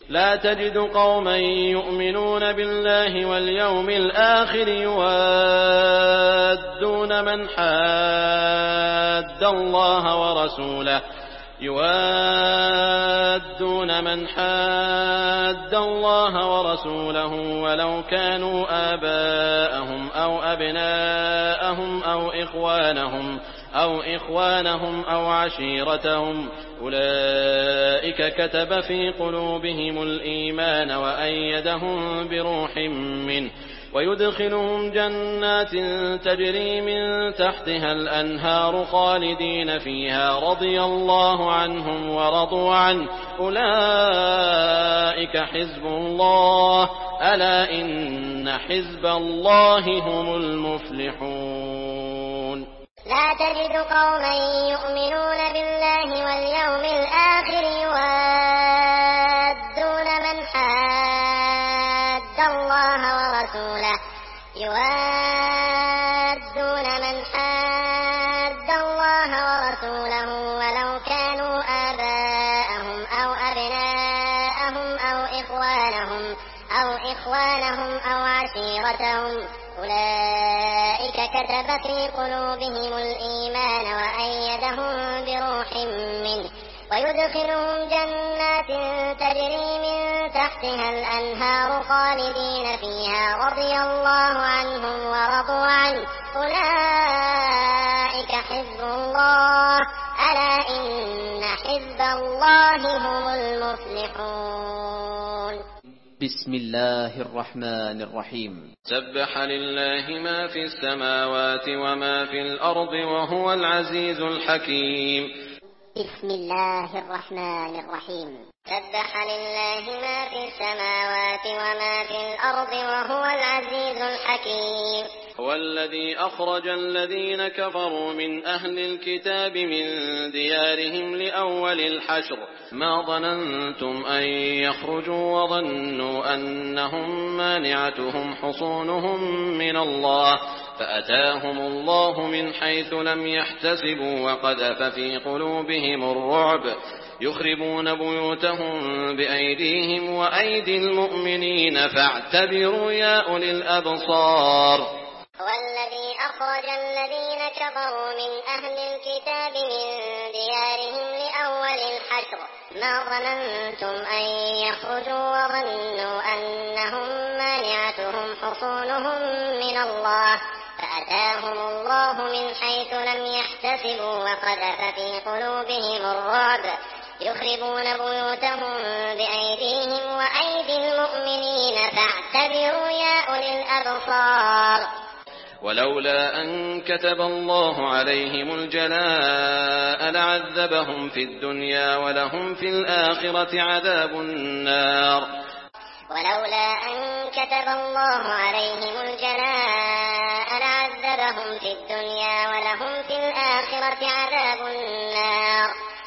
لا تجد قوما يؤمنون بالله واليوم الآخر يوادون من حاد الله ورسوله ولو كانوا آباءهم أو أبناءهم أو إخوانهم أو عشيرتهم أولئك كتب في قلوبهم الإيمان وأيدهم بروح منه ويدخلهم جنات تجري من تحتها الأنهار خالدين فيها رضي الله عنهم ورضوا عنه أولئك حزب الله ألا إن حزب الله هم المفلحون. لا تجد قوما يؤمنون بالله واليوم الآخر يوادون من حاد الله ورسوله ولو كانوا آباءهم أو أبناءهم أو إخوانهم أو عشيرتهم أولئك كتب في قلوبهم الإيمان وأيدهم بروح منه ويدخلهم جنات تجري من تحتها الأنهار خالدين فيها رضي الله عنهم ورضوا عنه أولئك حزب الله ألا إن حزب الله هم المفلحون. بسم الله الرحمن الرحيم. سبح لله ما في السماوات وما في الأرض وهو العزيز الحكيم. بسم الله الرحمن الرحيم. سبح لله ما في السماوات وما في الأرض وهو العزيز الحكيم. هو الذي أخرج الذين كفروا من أهل الكتاب من ديارهم لأول الحشر ما ظننتم أن يخرجوا وظنوا أنهم مانعتهم حصونهم من الله فأتاهم الله من حيث لم يحتسبوا وقذف في قلوبهم الرعب يخربون بيوتهم بأيديهم وأيدي المؤمنين فاعتبروا يا أولي الأبصار. هو الذي أخرج الذين كفروا من أهل الكتاب من ديارهم لأول الحشر ما ظننتم أن يخرجوا وظنوا أنهم مانعتهم حصونهم من الله فأتاهم الله من حيث لم يحتسبوا وقذف في قلوبهم الرعب يخربون بيوتهم بأيديهم وأيدي المؤمنين فاعتبروا يا أولي الأبصار. ولولا أن كتب الله عليهم الجلاء لعذبهم في الدنيا ولهم في الآخرة عذاب النار. ولولا أن كتب الله عليهم الجلاء لعذبهم في الدنيا ولهم في الآخرة عذاب النار.